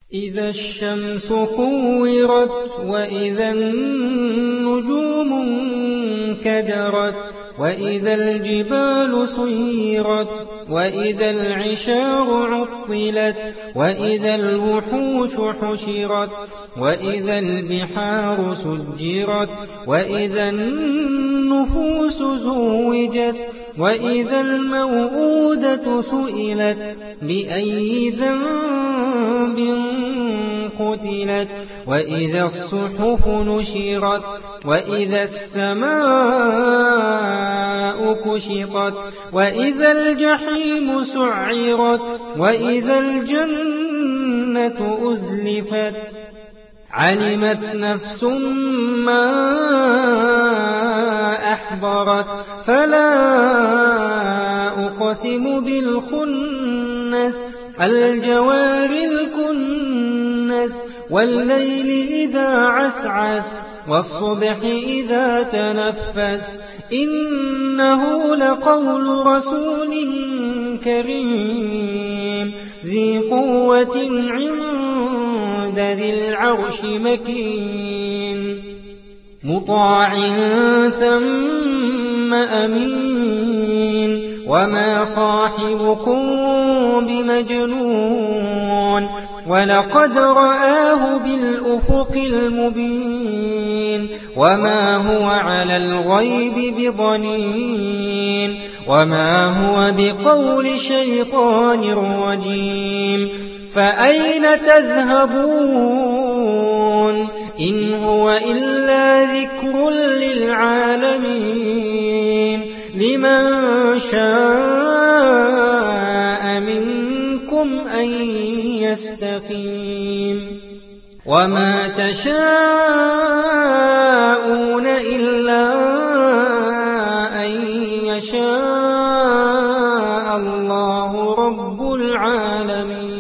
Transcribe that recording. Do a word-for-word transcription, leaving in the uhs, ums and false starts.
إذا الشمس كورت وإذا النجوم انكدرت وإذا الجبال سيرت وإذا العشار عطلت وإذا الوحوش حشرت وإذا البحار سجرت وإذا النفوس زوجت وإذا الموءودة سئلت بأي ذنب قتلت وإذا الصحف نشرت وإذا السماء كشطت وإذا الجحيم سعرت وإذا الجنة أزلفت علمت نفس ما أحضرت فلا أقسم بالخنس الجوار الكنس والليل إذا عسعس والصبح إذا تنفس إنه لقول رسول كريم ذي قوة عند ذي العرش مكين مطاع ثم أمين وما صاحبكم بمجنون ولقد رآه بالأفق المبين وما هو على الغيب بضنين وما هو بقول شيطان رجيم فأين تذهبون إن هو إلا ذكر للعالمين لمن شاء منكم أن يستقيم وما تشاءون إلا أن يشاء الله رب العالمين.